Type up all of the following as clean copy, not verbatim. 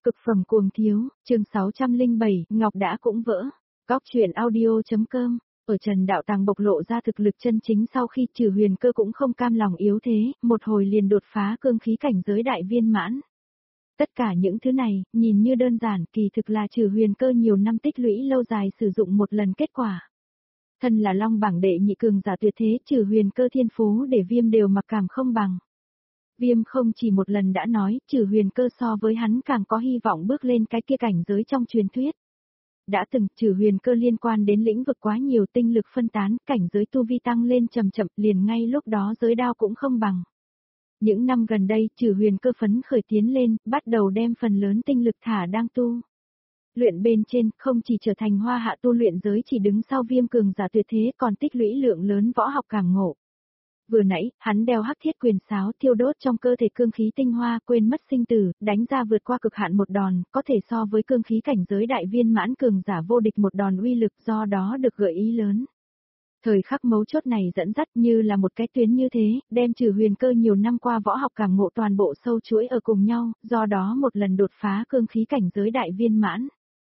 Cực phẩm cuồng thiếu, chương 607, Ngọc đã cũng vỡ. Góc truyện audio.com. Ở Trần Đạo Tàng bộc lộ ra thực lực chân chính sau khi Trừ Huyền Cơ cũng không cam lòng yếu thế, một hồi liền đột phá cương khí cảnh giới đại viên mãn. Tất cả những thứ này, nhìn như đơn giản, kỳ thực là Trừ Huyền Cơ nhiều năm tích lũy lâu dài sử dụng một lần kết quả. Thân là Long bảng đệ nhị cường giả tuyệt thế, Trừ Huyền Cơ thiên phú để Viêm đều mặc cảm không bằng. Viêm không chỉ một lần đã nói, Trừ Huyền Cơ so với hắn càng có hy vọng bước lên cái kia cảnh giới trong truyền thuyết. Đã từng, Trừ Huyền Cơ liên quan đến lĩnh vực quá nhiều tinh lực phân tán, cảnh giới tu vi tăng lên chậm chậm, liền ngay lúc đó giới đao cũng không bằng. Những năm gần đây, Trừ Huyền Cơ phấn khởi tiến lên, bắt đầu đem phần lớn tinh lực thả đang tu. Luyện bên trên, không chỉ trở thành hoa hạ tu luyện giới chỉ đứng sau Viêm cường giả tuyệt thế, còn tích lũy lượng lớn võ học cảm ngộ. Vừa nãy, hắn đeo hắc thiết quyền sáo thiêu đốt trong cơ thể cương khí tinh hoa, quên mất sinh tử, đánh ra vượt qua cực hạn một đòn, có thể so với cương khí cảnh giới đại viên mãn cường giả vô địch một đòn uy lực, do đó được gợi ý lớn. Thời khắc mấu chốt này dẫn dắt như là một cái tuyến như thế, đem Trừ Huyền Cơ nhiều năm qua võ học cảm ngộ toàn bộ sâu chuỗi ở cùng nhau, do đó một lần đột phá cương khí cảnh giới đại viên mãn.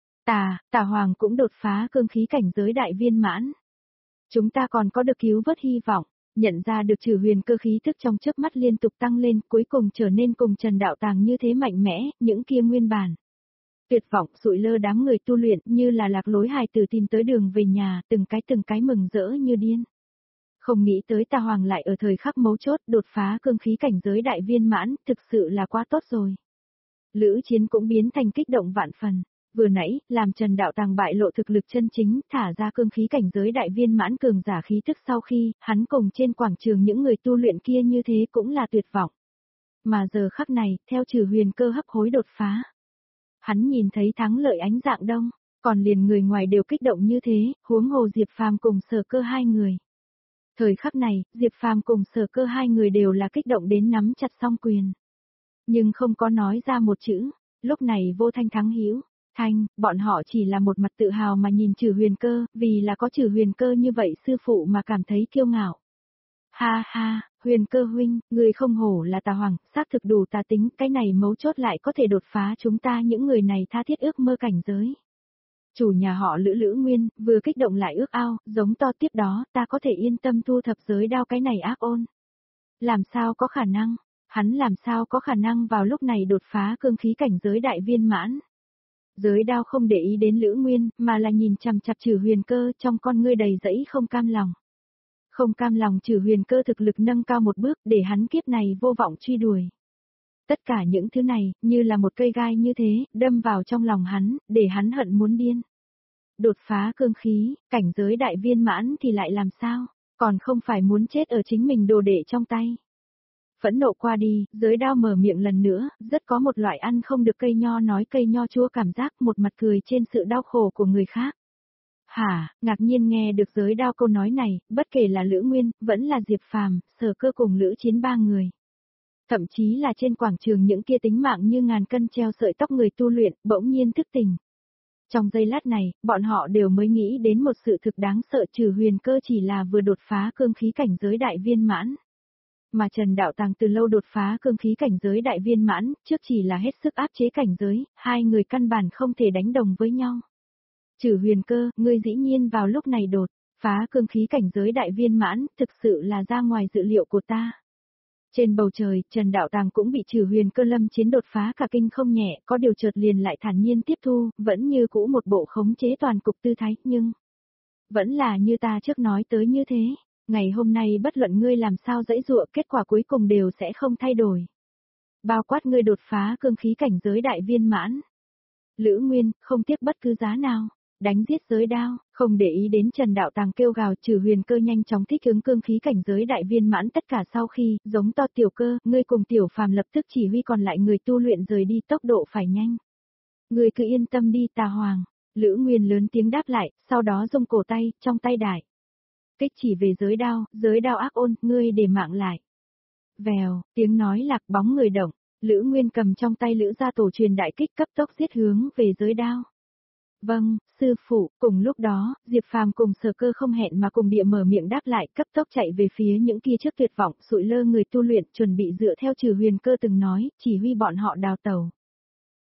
Tà Hoàng cũng đột phá cương khí cảnh giới đại viên mãn. Chúng ta còn có được cứu vớt hy vọng. Nhận ra được Trừ Huyền Cơ khí thức trong chớp mắt liên tục tăng lên, cuối cùng trở nên cùng Trần Đạo Tàng như thế mạnh mẽ, những kia nguyên bản. Tuyệt vọng sụi lơ đám người tu luyện như là lạc lối hài tử tìm tới đường về nhà, từng cái mừng rỡ như điên. Không nghĩ tới Tà Hoàng lại ở thời khắc mấu chốt đột phá cương khí cảnh giới đại viên mãn, thực sự là quá tốt rồi. Lữ Chiến cũng biến thành kích động vạn phần. Vừa nãy, làm Trần Đạo Tàng bại lộ thực lực chân chính, thả ra cương khí cảnh giới đại viên mãn cường giả khí tức sau khi, hắn cùng trên quảng trường những người tu luyện kia như thế cũng là tuyệt vọng. Mà giờ khắc này, theo Trừ Huyền Cơ hấp hối đột phá. Hắn nhìn thấy thắng lợi ánh dạng đông, còn liền người ngoài đều kích động như thế, huống hồ Diệp Phàm cùng Sở Cơ hai người. Thời khắc này, Diệp Phàm cùng Sở Cơ hai người đều là kích động đến nắm chặt song quyền. Nhưng không có nói ra một chữ, lúc này vô thanh thắng hữu. Bọn họ chỉ là một mặt tự hào mà nhìn Trừ Huyền Cơ, vì là có Trừ Huyền Cơ như vậy sư phụ mà cảm thấy kiêu ngạo. Ha ha, Huyền Cơ huynh, người không hổ là Tà Hoàng, xác thực đủ tà tính, cái này mấu chốt lại có thể đột phá chúng ta những người này tha thiết ước mơ cảnh giới. Chủ nhà họ Lữ Nguyên, vừa kích động lại ước ao, giống to tiếp đó, ta có thể yên tâm thu thập giới đao cái này ác ôn. Làm sao có khả năng, hắn làm sao có khả năng vào lúc này đột phá cương khí cảnh giới đại viên mãn. Giới đao không để ý đến Lữ Nguyên, mà là nhìn chằm chằm Trừ Huyền Cơ, trong con ngươi đầy dẫy không cam lòng. Không cam lòng Trừ Huyền Cơ thực lực nâng cao một bước để hắn kiếp này vô vọng truy đuổi. Tất cả những thứ này, như là một cây gai như thế, đâm vào trong lòng hắn, để hắn hận muốn điên. Đột phá cương khí, cảnh giới đại viên mãn thì lại làm sao, còn không phải muốn chết ở chính mình đồ đệ trong tay. Phẫn nộ qua đi, giới đao mở miệng lần nữa, rất có một loại ăn không được cây nho nói cây nho chua cảm giác, một mặt cười trên sự đau khổ của người khác. Ngạc nhiên nghe được giới đao câu nói này, bất kể là Lữ Nguyên, vẫn là Diệp Phàm, Sở Cơ cùng Lữ Chiến ba người. Thậm chí là trên quảng trường những kia tính mạng như ngàn cân treo sợi tóc người tu luyện, bỗng nhiên thức tỉnh. Trong giây lát này, bọn họ đều mới nghĩ đến một sự thực đáng sợ, Trừ Huyền Cơ chỉ là vừa đột phá cương khí cảnh giới đại viên mãn. Mà Trần Đạo Tàng từ lâu đột phá cương khí cảnh giới đại viên mãn, trước chỉ là hết sức áp chế cảnh giới, hai người căn bản không thể đánh đồng với nhau. Trừ Huyền Cơ, ngươi dĩ nhiên vào lúc này đột phá cương khí cảnh giới đại viên mãn, thực sự là ra ngoài dự liệu của ta. Trên bầu trời, Trần Đạo Tàng cũng bị Trừ Huyền Cơ lâm chiến đột phá cả kinh không nhẹ, có điều chợt liền lại thản nhiên tiếp thu, vẫn như cũ một bộ khống chế toàn cục tư thái, nhưng vẫn là như ta trước nói tới như thế. Ngày hôm nay bất luận ngươi làm sao dãy dụa, kết quả cuối cùng đều sẽ không thay đổi. Bao quát ngươi đột phá cương khí cảnh giới đại viên mãn. Lữ Nguyên, không tiếc bất cứ giá nào, đánh giết giới đao, không để ý đến Trần Đạo Tàng kêu gào. Trừ Huyền Cơ nhanh chóng thích ứng cương khí cảnh giới đại viên mãn, tất cả sau khi, giống to Tiểu Cơ, ngươi cùng Tiểu Phàm lập tức chỉ huy còn lại người tu luyện rời đi, tốc độ phải nhanh. Ngươi cứ yên tâm đi Tà Hoàng, Lữ Nguyên lớn tiếng đáp lại, sau đó giông cổ tay, trong tay đại kích chỉ về giới đao ác ôn, ngươi để mạng lại. Vèo, tiếng nói lạc, bóng người động, Lữ Nguyên cầm trong tay Lữ gia tổ truyền đại kích cấp tốc giết hướng về giới đao. Vâng, sư phụ, cùng lúc đó, Diệp Phàm cùng Sở Cơ không hẹn mà cùng địa mở miệng đáp lại, cấp tốc chạy về phía những kia trước tuyệt vọng, sụi lơ người tu luyện, chuẩn bị dựa theo Trừ Huyền Cơ từng nói, chỉ huy bọn họ đào tẩu.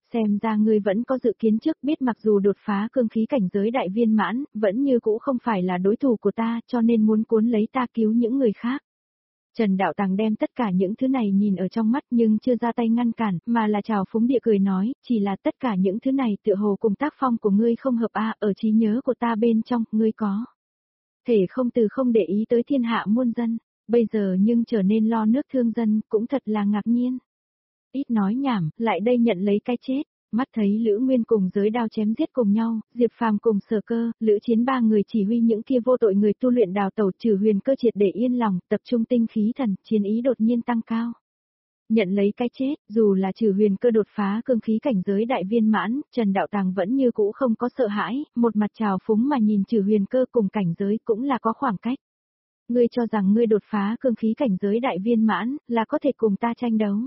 Xem ra ngươi vẫn có dự kiến trước biết mặc dù đột phá cương khí cảnh giới đại viên mãn, vẫn như cũ không phải là đối thủ của ta cho nên muốn cuốn lấy ta cứu những người khác. Trần Đạo Tàng đem tất cả những thứ này nhìn ở trong mắt nhưng chưa ra tay ngăn cản, mà là trào phúng địa cười nói, chỉ là tất cả những thứ này tựa hồ cùng tác phong của ngươi không hợp ở trí nhớ của ta bên trong, ngươi có thể không từ không để ý tới thiên hạ muôn dân, bây giờ nhưng trở nên lo nước thương dân, cũng thật là ngạc nhiên. Ít nói nhảm, lại đây nhận lấy cái chết. Mắt thấy Lữ Nguyên cùng giới đao chém giết cùng nhau, Diệp Phàm cùng Sở Cơ, Lữ Chiến ba người chỉ huy những kia vô tội người tu luyện đào tẩu, trừ Huyền Cơ triệt để yên lòng, tập trung tinh khí thần, chiến ý đột nhiên tăng cao. Nhận lấy cái chết, dù là trừ Huyền Cơ đột phá cương khí cảnh giới đại viên mãn, Trần Đạo Tàng vẫn như cũ không có sợ hãi, một mặt trào phúng mà nhìn trừ Huyền Cơ cùng cảnh giới cũng là có khoảng cách. Ngươi cho rằng ngươi đột phá cương khí cảnh giới đại viên mãn, là có thể cùng ta tranh đấu.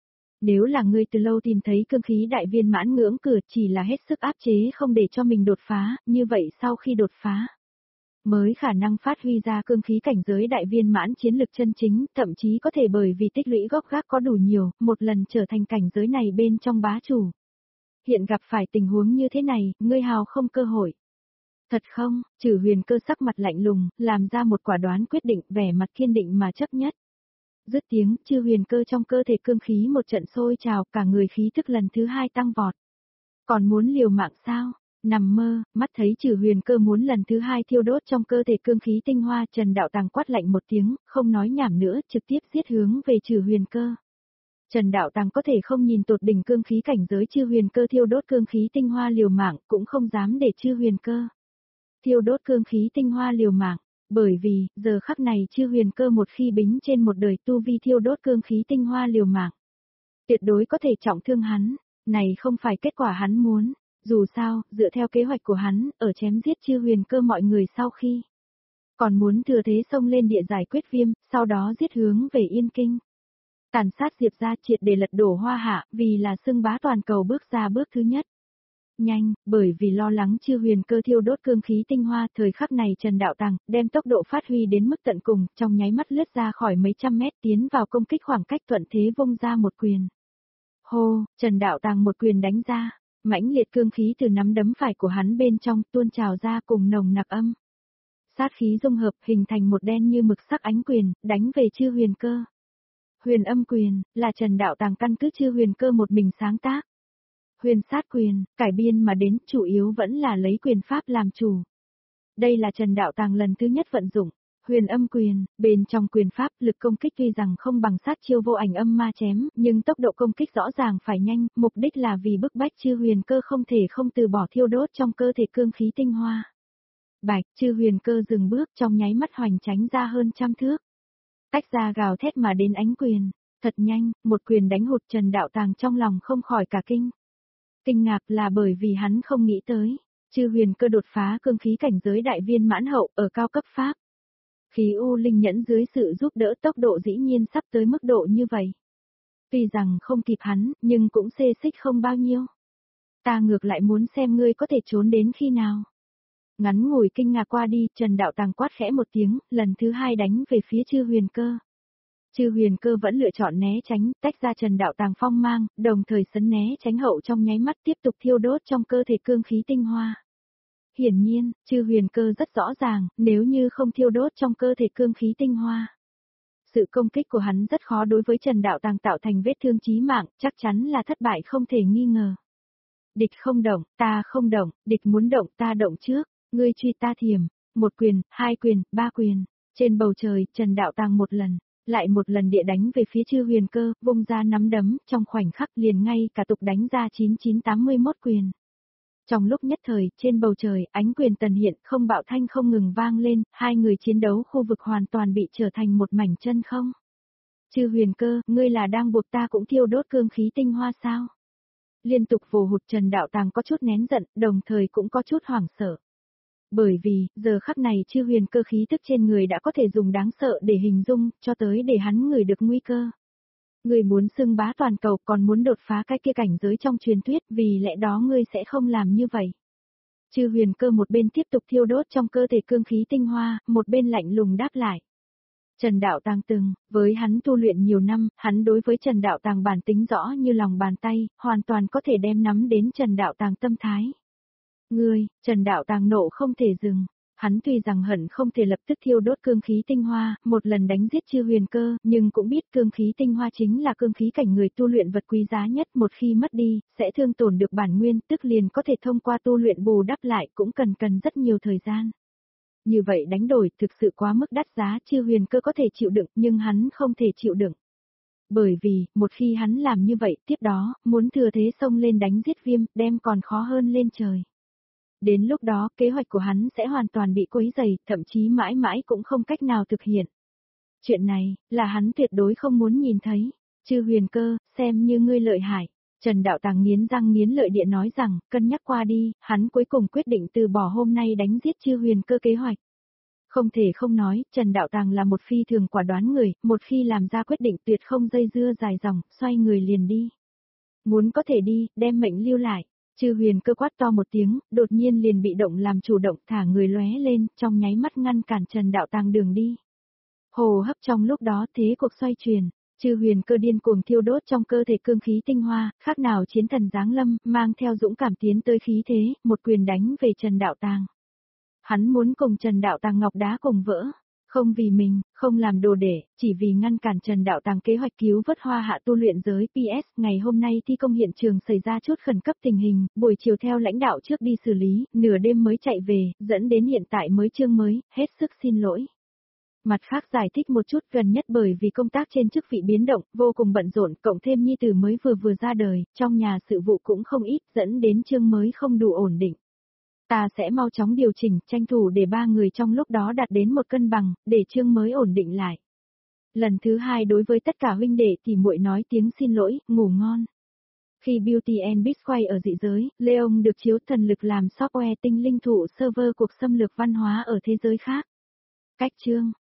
Nếu là ngươi từ lâu tìm thấy cương khí đại viên mãn ngưỡng cửa chỉ là hết sức áp chế không để cho mình đột phá, như vậy sau khi đột phá, mới khả năng phát huy ra cương khí cảnh giới đại viên mãn chiến lực chân chính, thậm chí có thể bởi vì tích lũy gốc gác có đủ nhiều, một lần trở thành cảnh giới này bên trong bá chủ. Hiện gặp phải tình huống như thế này, ngươi hào không cơ hội. Thật không, trừ Huyền Cơ sắc mặt lạnh lùng, làm ra một quả đoán quyết định, vẻ mặt kiên định mà chấp nhất. Dứt tiếng, Chư Huyền Cơ trong cơ thể cương khí một trận sôi trào, cả người khí tức lần thứ hai tăng vọt. Còn muốn liều mạng sao? Nằm mơ, mắt thấy Chư Huyền Cơ muốn lần thứ hai thiêu đốt trong cơ thể cương khí tinh hoa, Trần Đạo Tàng quát lạnh một tiếng, không nói nhảm nữa, trực tiếp giết hướng về Chư Huyền Cơ. Trần Đạo Tàng có thể không nhìn tột đỉnh cương khí cảnh giới Chư Huyền Cơ thiêu đốt cương khí tinh hoa liều mạng, cũng không dám để Chư Huyền Cơ thiêu đốt cương khí tinh hoa liều mạng. Bởi vì, giờ khắc này Chư Huyền Cơ một khi bính trên một đời tu vi thiêu đốt cương khí tinh hoa liều mạng, tuyệt đối có thể trọng thương hắn, này không phải kết quả hắn muốn, dù sao, dựa theo kế hoạch của hắn, ở chém giết Chư Huyền Cơ mọi người sau khi, còn muốn thừa thế xông lên địa giải quyết viêm, sau đó giết hướng về Yên Kinh. Tàn sát Diệp gia triệt để lật đổ Hoa Hạ, vì là xưng bá toàn cầu bước ra bước thứ nhất. Nhanh, bởi vì lo lắng Chư Huyền Cơ thiêu đốt cương khí tinh hoa, thời khắc này Trần Đạo Tàng đem tốc độ phát huy đến mức tận cùng, trong nháy mắt lướt ra khỏi mấy trăm mét tiến vào công kích khoảng cách thuận thế vung ra một quyền. Hô, Trần Đạo Tàng một quyền đánh ra, mãnh liệt cương khí từ nắm đấm phải của hắn bên trong tuôn trào ra cùng nồng nặc âm. Sát khí dung hợp hình thành một đen như mực sắc ánh quyền, đánh về Chư Huyền Cơ. Huyền âm quyền, là Trần Đạo Tàng căn cứ Chư Huyền Cơ một mình sáng tác. Huyền sát quyền, cải biên mà đến, chủ yếu vẫn là lấy quyền pháp làm chủ. Đây là Trần Đạo Tàng lần thứ nhất vận dụng. Huyền âm quyền, bên trong quyền pháp, lực công kích tuy rằng không bằng sát chiêu vô ảnh âm ma chém, nhưng tốc độ công kích rõ ràng phải nhanh, mục đích là vì bức bách Chư Huyền Cơ không thể không từ bỏ thiêu đốt trong cơ thể cương khí tinh hoa. Bạch, Chư Huyền Cơ dừng bước trong nháy mắt hoành tránh ra hơn trăm thước. Tách ra gào thét mà đến ánh quyền, thật nhanh, một quyền đánh hụt Trần Đạo Tàng trong lòng không khỏi cả kinh. Kinh ngạc là bởi vì hắn không nghĩ tới, Chư Huyền Cơ đột phá cương khí cảnh giới đại viên mãn hậu ở cao cấp pháp. Khí U Linh Nhẫn dưới sự giúp đỡ tốc độ dĩ nhiên sắp tới mức độ như vậy. Tuy rằng không kịp hắn, nhưng cũng xê xích không bao nhiêu. Ta ngược lại muốn xem ngươi có thể trốn đến khi nào. Ngắn ngủi kinh ngạc qua đi, Trần Đạo Tàng quát khẽ một tiếng, lần thứ hai đánh về phía Chư Huyền Cơ. Chư Huyền Cơ vẫn lựa chọn né tránh, tách ra Trần Đạo Tàng phong mang, đồng thời sấn né tránh hậu trong nháy mắt tiếp tục thiêu đốt trong cơ thể cương khí tinh hoa. Hiển nhiên, Chư Huyền Cơ rất rõ ràng, nếu như không thiêu đốt trong cơ thể cương khí tinh hoa, sự công kích của hắn rất khó đối với Trần Đạo Tàng tạo thành vết thương chí mạng, chắc chắn là thất bại không thể nghi ngờ. Địch không động, ta không động, địch muốn động ta động trước, ngươi truy ta thiểm, một quyền, hai quyền, ba quyền, trên bầu trời, Trần Đạo Tàng một lần. Lại một lần địa đánh về phía Chư Huyền Cơ, vung ra nắm đấm, trong khoảnh khắc liền ngay cả tục đánh ra 9981 quyền. Trong lúc nhất thời, trên bầu trời, ánh quyền tần hiện, không bạo thanh không ngừng vang lên, hai người chiến đấu khu vực hoàn toàn bị trở thành một mảnh chân không. Chư Huyền Cơ, ngươi là đang buộc ta cũng thiêu đốt cương khí tinh hoa sao? Liên tục vồ hụt Trần Đạo Tàng có chút nén giận, đồng thời cũng có chút hoảng sợ. Bởi vì, giờ khắc này Chư Huyền Cơ khí tức trên người đã có thể dùng đáng sợ để hình dung, cho tới để hắn ngửi được nguy cơ. Ngươi muốn xưng bá toàn cầu còn muốn đột phá cái kia cảnh giới trong truyền thuyết, vì lẽ đó ngươi sẽ không làm như vậy. Chư Huyền Cơ một bên tiếp tục thiêu đốt trong cơ thể cương khí tinh hoa, một bên lạnh lùng đáp lại. Trần Đạo Tàng với hắn tu luyện nhiều năm, hắn đối với Trần Đạo Tàng bản tính rõ như lòng bàn tay, hoàn toàn có thể đem nắm đến Trần Đạo Tàng tâm thái. Ngươi, Trần Đạo Tàng nộ không thể dừng. Hắn tuy rằng hận không thể lập tức thiêu đốt cương khí tinh hoa, một lần đánh giết Chư Huyền Cơ, nhưng cũng biết cương khí tinh hoa chính là cương khí cảnh người tu luyện vật quý giá nhất, một khi mất đi, sẽ thương tổn được bản nguyên, tức liền có thể thông qua tu luyện bù đắp lại cũng cần rất nhiều thời gian. Như vậy đánh đổi thực sự quá mức đắt giá, Chư Huyền Cơ có thể chịu đựng, nhưng hắn không thể chịu đựng. Bởi vì, một khi hắn làm như vậy, tiếp đó, muốn thừa thế xông lên đánh giết Viêm, đem còn khó hơn lên trời. Đến lúc đó, kế hoạch của hắn sẽ hoàn toàn bị quấy rầy, thậm chí mãi mãi cũng không cách nào thực hiện. Chuyện này, là hắn tuyệt đối không muốn nhìn thấy. Chư Huyền Cơ, xem như ngươi lợi hại. Trần Đạo Tàng nghiến răng nghiến lợi địa nói rằng, cân nhắc qua đi, hắn cuối cùng quyết định từ bỏ hôm nay đánh giết Chư Huyền Cơ kế hoạch. Không thể không nói, Trần Đạo Tàng là một phi thường quả đoán người, một khi làm ra quyết định tuyệt không dây dưa dài dòng, xoay người liền đi. Muốn có thể đi, đem mệnh lưu lại. Chư Huyền Cơ quát to một tiếng, đột nhiên liền bị động làm chủ động thả người lóe lên, trong nháy mắt ngăn cản Trần Đạo Tàng đường đi. Hồ hấp trong lúc đó thế cuộc xoay chuyển, Chư Huyền Cơ điên cuồng thiêu đốt trong cơ thể cương khí tinh hoa, khác nào chiến thần giáng lâm, mang theo dũng cảm tiến tới khí thế, một quyền đánh về Trần Đạo Tàng. Hắn muốn cùng Trần Đạo Tàng ngọc đá cùng vỡ. Không vì mình, không làm đồ để, chỉ vì ngăn cản Trần Đạo Tàng kế hoạch cứu vớt Hoa Hạ tu luyện giới. PS, ngày hôm nay thi công hiện trường xảy ra chút khẩn cấp tình hình, buổi chiều theo lãnh đạo trước đi xử lý, nửa đêm mới chạy về, dẫn đến hiện tại mới chương mới, hết sức xin lỗi. Mặt khác giải thích một chút, gần nhất bởi vì công tác trên chức vị biến động, vô cùng bận rộn, cộng thêm nhi tử mới vừa ra đời, trong nhà sự vụ cũng không ít, dẫn đến chương mới không đủ ổn định. Ta sẽ mau chóng điều chỉnh, tranh thủ để ba người trong lúc đó đạt đến một cân bằng, để chương mới ổn định lại. Lần thứ hai đối với tất cả huynh đệ thì muội nói tiếng xin lỗi, ngủ ngon. Khi Beauty and Beast quay ở dị giới, Leon được chiếu thần lực làm software tinh linh thụ server cuộc xâm lược văn hóa ở thế giới khác. Cách chương